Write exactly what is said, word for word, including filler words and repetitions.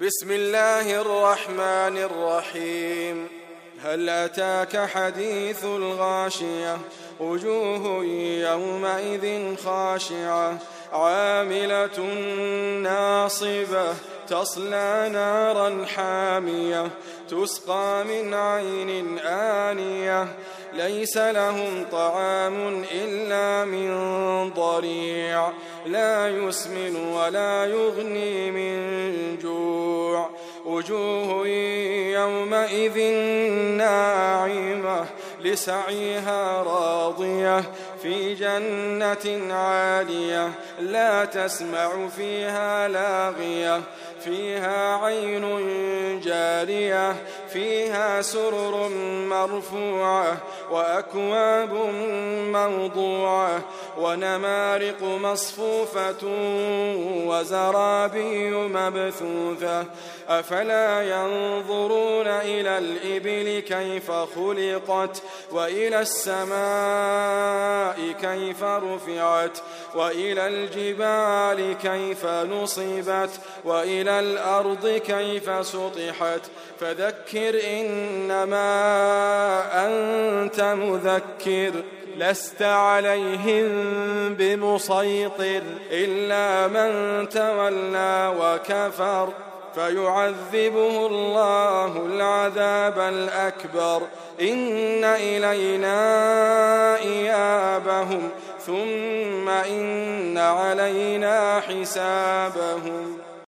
بسم الله الرحمن الرحيم. هل أتاك حديث الغاشية؟ وجوه يومئذ خاشعة عاملة ناصبة تصلى نارا حامية تسقى من عين آنية ليس لهم طعام إلا من ضريع لا يسمن ولا يغني من جوع. وجوه يومئذ ناعمة لسعيها راضية في جنة عالية لا تسمع فيها لاغية فيها عين جارية فيها سرر مرفوعة وأكواب موضوعة ونمارق مصفوفة وزرابي مبثوثة. أفلا ينظرون إلى الإبل كيف خلقت وإلى السماء كيف رفعت وإلى الجبال كيف نصبت وإلى الأرض كيف سطحت. فذكر إنما أنت مذكر لست عليهم بمسيطر إلا من تولى وكفر فيعذبه الله العذاب الأكبر. إن إلينا إيابهم ثم إن علينا حسابهم.